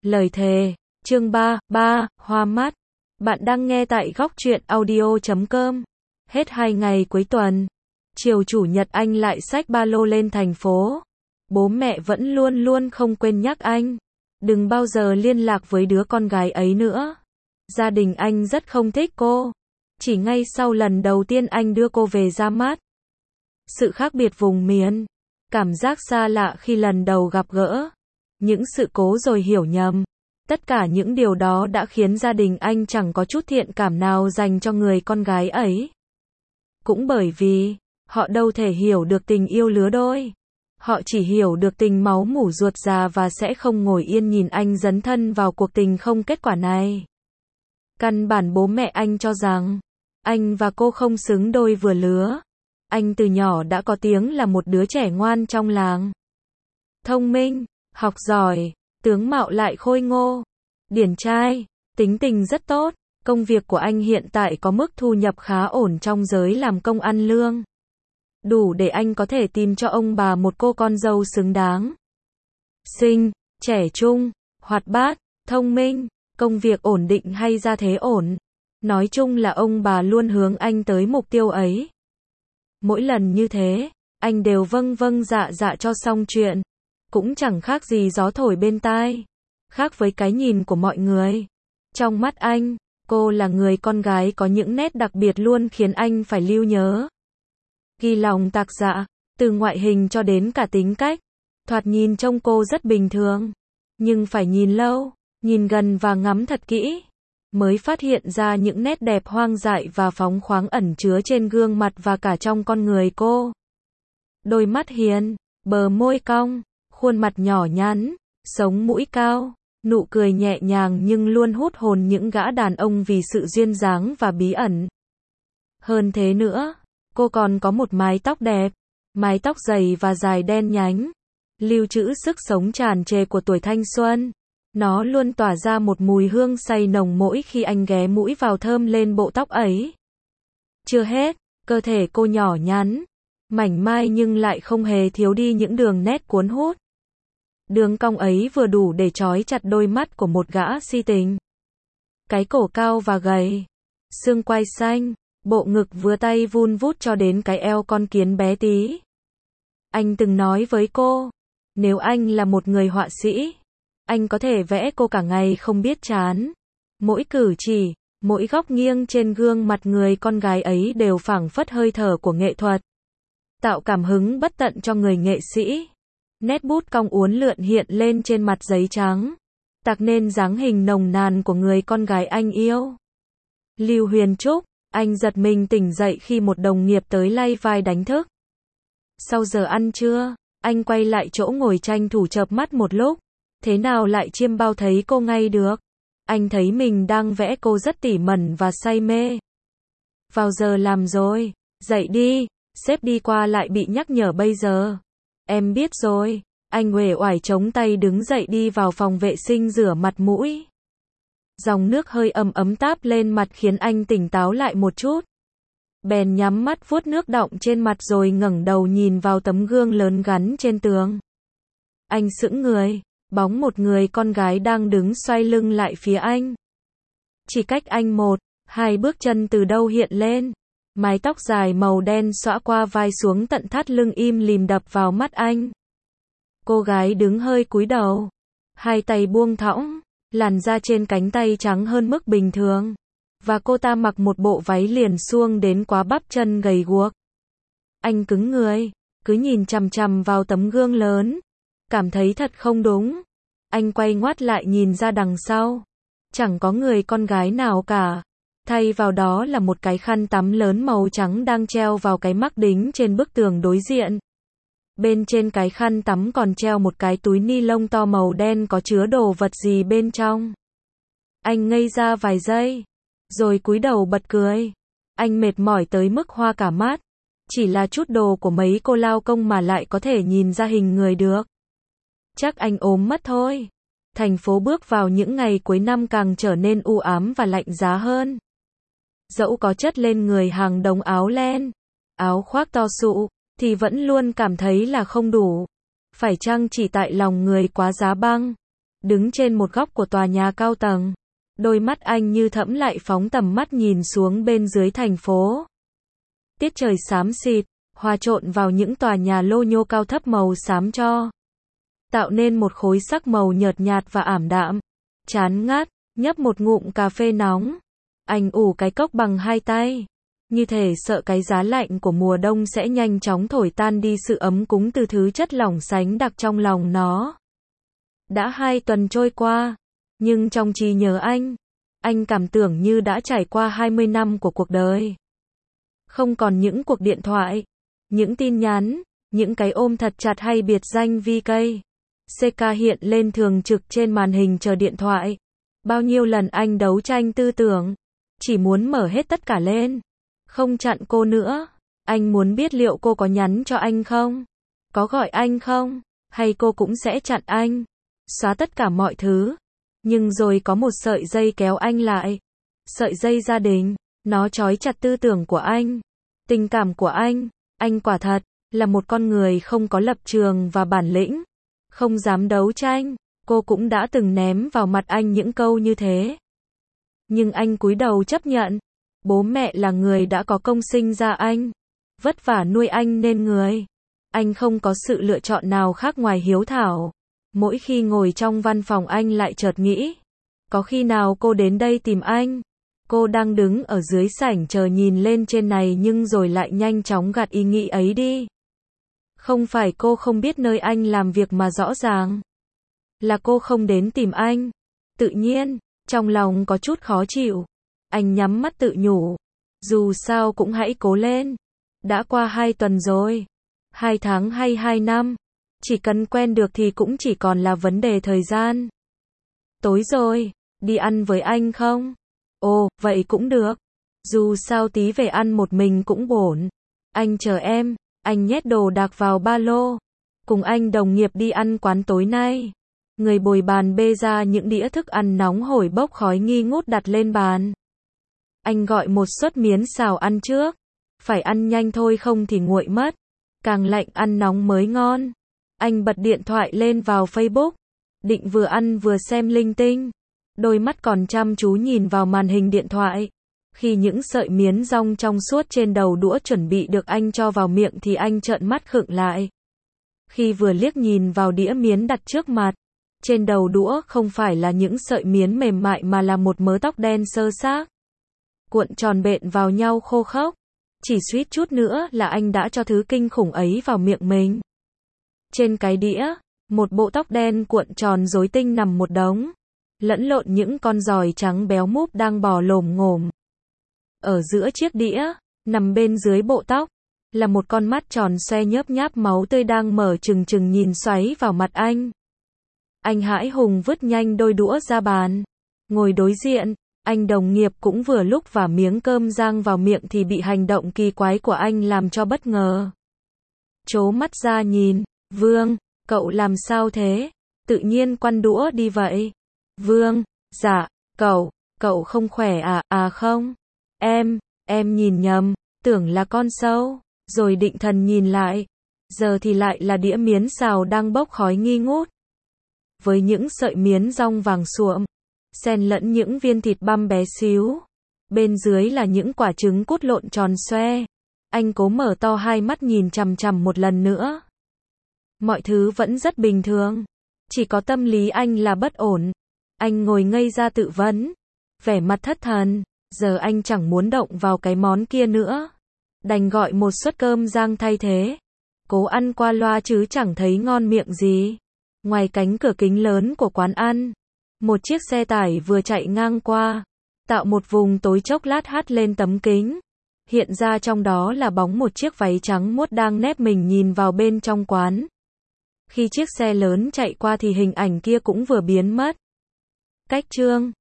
Lời thề, chương 3, Hoa mắt. Bạn đang nghe tại góc truyện audio.com. Hết 2 ngày cuối tuần, chiều chủ nhật anh lại xách ba lô lên thành phố. Bố mẹ vẫn luôn luôn không quên nhắc anh, đừng bao giờ liên lạc với đứa con gái ấy nữa. Gia đình anh rất không thích cô. Chỉ ngay sau lần đầu tiên anh đưa cô về ra mắt. Sự khác biệt vùng miền, cảm giác xa lạ khi lần đầu gặp gỡ, những sự cố rồi hiểu nhầm. Tất cả những điều đó đã khiến gia đình anh chẳng có chút thiện cảm nào dành cho người con gái ấy. Cũng bởi vì, họ đâu thể hiểu được tình yêu lứa đôi. Họ chỉ hiểu được tình máu mủ ruột già và sẽ không ngồi yên nhìn anh dấn thân vào cuộc tình không kết quả này. Căn bản bố mẹ anh cho rằng, anh và cô không xứng đôi vừa lứa. Anh từ nhỏ đã có tiếng là một đứa trẻ ngoan trong làng. Thông minh, học giỏi, tướng mạo lại khôi ngô, điển trai, tính tình rất tốt. Công việc của anh hiện tại có mức thu nhập khá ổn trong giới làm công ăn lương. Đủ để anh có thể tìm cho ông bà một cô con dâu xứng đáng. Xinh, trẻ trung, hoạt bát, thông minh, công việc ổn định hay gia thế ổn. Nói chung là ông bà luôn hướng anh tới mục tiêu ấy. Mỗi lần như thế, anh đều vâng vâng dạ dạ cho xong chuyện. Cũng chẳng khác gì gió thổi bên tai. Khác với cái nhìn của mọi người. Trong mắt anh, cô là người con gái có những nét đặc biệt luôn khiến anh phải lưu nhớ. Ghi lòng tạc dạ, từ ngoại hình cho đến cả tính cách. Thoạt nhìn trông cô rất bình thường. Nhưng phải nhìn lâu, nhìn gần và ngắm thật kỹ, mới phát hiện ra những nét đẹp hoang dại và phóng khoáng ẩn chứa trên gương mặt và cả trong con người cô. Đôi mắt hiền, bờ môi cong, khuôn mặt nhỏ nhắn, sống mũi cao, nụ cười nhẹ nhàng nhưng luôn hút hồn những gã đàn ông vì sự duyên dáng và bí ẩn. Hơn thế nữa, cô còn có một mái tóc đẹp, mái tóc dày và dài đen nhánh, lưu trữ sức sống tràn trề của tuổi thanh xuân. Nó luôn tỏa ra một mùi hương say nồng mỗi khi anh ghé mũi vào thơm lên bộ tóc ấy. Chưa hết, cơ thể cô nhỏ nhắn, mảnh mai nhưng lại không hề thiếu đi những đường nét cuốn hút. Đường cong ấy vừa đủ để trói chặt đôi mắt của một gã si tình. Cái cổ cao và gầy, xương quai xanh, bộ ngực vừa tay vun vút cho đến cái eo con kiến bé tí. Anh từng nói với cô, nếu anh là một người họa sĩ, anh có thể vẽ cô cả ngày không biết chán. Mỗi cử chỉ, mỗi góc nghiêng trên gương mặt người con gái ấy đều phảng phất hơi thở của nghệ thuật. Tạo cảm hứng bất tận cho người nghệ sĩ. Nét bút cong uốn lượn hiện lên trên mặt giấy trắng, tạo nên dáng hình nồng nàn của người con gái anh yêu. Lưu Huyền Trúc, anh giật mình tỉnh dậy khi một đồng nghiệp tới lay vai đánh thức. Sau giờ ăn trưa, anh quay lại chỗ ngồi tranh thủ chợp mắt một lúc. Thế nào lại chiêm bao thấy cô ngay được? Anh thấy mình đang vẽ cô rất tỉ mẩn và say mê. Vào giờ làm rồi, dậy đi, sếp đi qua lại bị nhắc nhở bây giờ. Em biết rồi, anh uể oải chống tay đứng dậy đi vào phòng vệ sinh rửa mặt mũi. Dòng nước hơi ấm ấm táp lên mặt khiến anh tỉnh táo lại một chút. Bèn nhắm mắt vuốt nước đọng trên mặt rồi ngẩng đầu nhìn vào tấm gương lớn gắn trên tường. Anh sững người. Bóng một người con gái đang đứng xoay lưng lại phía anh. Chỉ cách anh 1-2 bước chân từ đâu hiện lên. Mái tóc dài màu đen xõa qua vai xuống tận thắt lưng im lìm đập vào mắt anh. Cô gái đứng hơi cúi đầu, hai tay buông thõng, làn da trên cánh tay trắng hơn mức bình thường. Và cô ta mặc một bộ váy liền xuông đến quá bắp chân gầy guộc. Anh cứng người, cứ nhìn chằm chằm vào tấm gương lớn. Cảm thấy thật không đúng. Anh quay ngoắt lại nhìn ra đằng sau. Chẳng có người con gái nào cả. Thay vào đó là một cái khăn tắm lớn màu trắng đang treo vào cái mắc đính trên bức tường đối diện. Bên trên cái khăn tắm còn treo một cái túi ni lông to màu đen có chứa đồ vật gì bên trong. Anh ngây ra vài giây, rồi cúi đầu bật cười. Anh mệt mỏi tới mức hoa cả mắt. Chỉ là chút đồ của mấy cô lao công mà lại có thể nhìn ra hình người được. Chắc anh ốm mất thôi. Thành phố bước vào những ngày cuối năm càng trở nên u ám và lạnh giá hơn. Dẫu có chất lên người hàng đống áo len, áo khoác to sụ, thì vẫn luôn cảm thấy là không đủ. Phải chăng chỉ tại lòng người quá giá băng? đứng trên một góc của tòa nhà cao tầng. Đôi mắt anh như thẫm lại phóng tầm mắt nhìn xuống bên dưới thành phố. Tiết trời xám xịt, hòa trộn vào những tòa nhà lô nhô cao thấp màu xám cho, tạo nên một khối sắc màu nhợt nhạt và ảm đạm. Chán ngắt, nhấp một ngụm cà phê nóng. Anh ủ cái cốc bằng hai tay, như thể sợ cái giá lạnh của mùa đông sẽ nhanh chóng thổi tan đi sự ấm cúng từ thứ chất lỏng sánh đặc trong lòng nó. Đã 2 tuần trôi qua, nhưng trong trí nhớ anh cảm tưởng như đã trải qua 20 năm của cuộc đời. Không còn những cuộc điện thoại, những tin nhắn, những cái ôm thật chặt hay biệt danh VK. CK hiện lên thường trực trên màn hình chờ điện thoại. Bao nhiêu lần anh đấu tranh tư tưởng, chỉ muốn mở hết tất cả lên, không chặn cô nữa. Anh muốn biết liệu cô có nhắn cho anh không, có gọi anh không, hay cô cũng sẽ chặn anh, xóa tất cả mọi thứ. Nhưng rồi có một sợi dây kéo anh lại. Sợi dây gia đình, nó trói chặt tư tưởng của anh, tình cảm của anh. Anh quả thật là một con người không có lập trường và bản lĩnh, không dám đấu tranh. Cô cũng đã từng ném vào mặt anh những câu như thế. Nhưng anh cúi đầu chấp nhận. Bố mẹ là người đã có công sinh ra anh, vất vả nuôi anh nên người. Anh không có sự lựa chọn nào khác ngoài hiếu thảo. Mỗi khi ngồi trong văn phòng anh lại chợt nghĩ, có khi nào cô đến đây tìm anh? Cô đang đứng ở dưới sảnh chờ nhìn lên trên này nhưng rồi lại nhanh chóng gạt ý nghĩ ấy đi. Không phải cô không biết nơi anh làm việc mà rõ ràng là cô không đến tìm anh. Tự nhiên, trong lòng có chút khó chịu. Anh nhắm mắt tự nhủ, dù sao cũng hãy cố lên. Đã qua 2 tuần rồi, 2 tháng hay 2 năm, chỉ cần quen được thì cũng chỉ còn là vấn đề thời gian. Tối rồi, đi ăn với anh không? Ồ, vậy cũng được. Dù sao tí về ăn một mình cũng ổn. Anh chờ em. Anh nhét đồ đạc vào ba lô. Cùng anh đồng nghiệp đi ăn quán tối nay. Người bồi bàn bê ra những đĩa thức ăn nóng hổi bốc khói nghi ngút đặt lên bàn. Anh gọi một suất miến xào ăn trước. Phải ăn nhanh thôi không thì nguội mất. Càng lạnh ăn nóng mới ngon. Anh bật điện thoại lên vào Facebook. Định vừa ăn vừa xem linh tinh. Đôi mắt còn chăm chú nhìn vào màn hình điện thoại. Khi những sợi miến dong trong suốt trên đầu đũa chuẩn bị được anh cho vào miệng thì anh trợn mắt khựng lại. Khi vừa liếc nhìn vào đĩa miến đặt trước mặt, trên đầu đũa không phải là những sợi miến mềm mại mà là một mớ tóc đen xơ xác, cuộn tròn bện vào nhau khô khốc. Chỉ suýt chút nữa là anh đã cho thứ kinh khủng ấy vào miệng mình. Trên cái đĩa, một bộ tóc đen cuộn tròn rối tinh nằm một đống, lẫn lộn những con giòi trắng béo múp đang bò lồm ngồm. Ở giữa chiếc đĩa, nằm bên dưới bộ tóc, là một con mắt tròn xoe nhớp nháp máu tươi đang mở trừng trừng nhìn xoáy vào mặt anh. Anh hãi hùng vứt nhanh đôi đũa ra bàn. Ngồi đối diện, anh đồng nghiệp cũng vừa lúc vả miếng cơm rang vào miệng thì bị hành động kỳ quái của anh làm cho bất ngờ. Trố mắt ra nhìn, Vương, cậu làm sao thế? Tự nhiên quăng đũa đi vậy? Vương, dạ, cậu không khỏe à? À không, em nhìn nhầm, tưởng là con sâu, rồi định thần nhìn lại, giờ thì lại là đĩa miến xào đang bốc khói nghi ngút. Với những sợi miến dong vàng suộm, xen lẫn những viên thịt băm bé xíu, bên dưới là những quả trứng cút lộn tròn xoe. Anh cố mở to hai mắt nhìn chằm chằm một lần nữa. Mọi thứ vẫn rất bình thường, chỉ có tâm lý anh là bất ổn. Anh ngồi ngây ra tự vấn, vẻ mặt thất thần, giờ anh chẳng muốn động vào cái món kia nữa. Đành gọi một suất cơm rang thay thế. Cố ăn qua loa chứ chẳng thấy ngon miệng gì. Ngoài cánh cửa kính lớn của quán ăn, một chiếc xe tải vừa chạy ngang qua, tạo một vùng tối chốc lát hắt lên tấm kính. Hiện ra trong đó là bóng một chiếc váy trắng muốt đang nép mình nhìn vào bên trong quán. Khi chiếc xe lớn chạy qua thì hình ảnh kia cũng vừa biến mất. Cách chương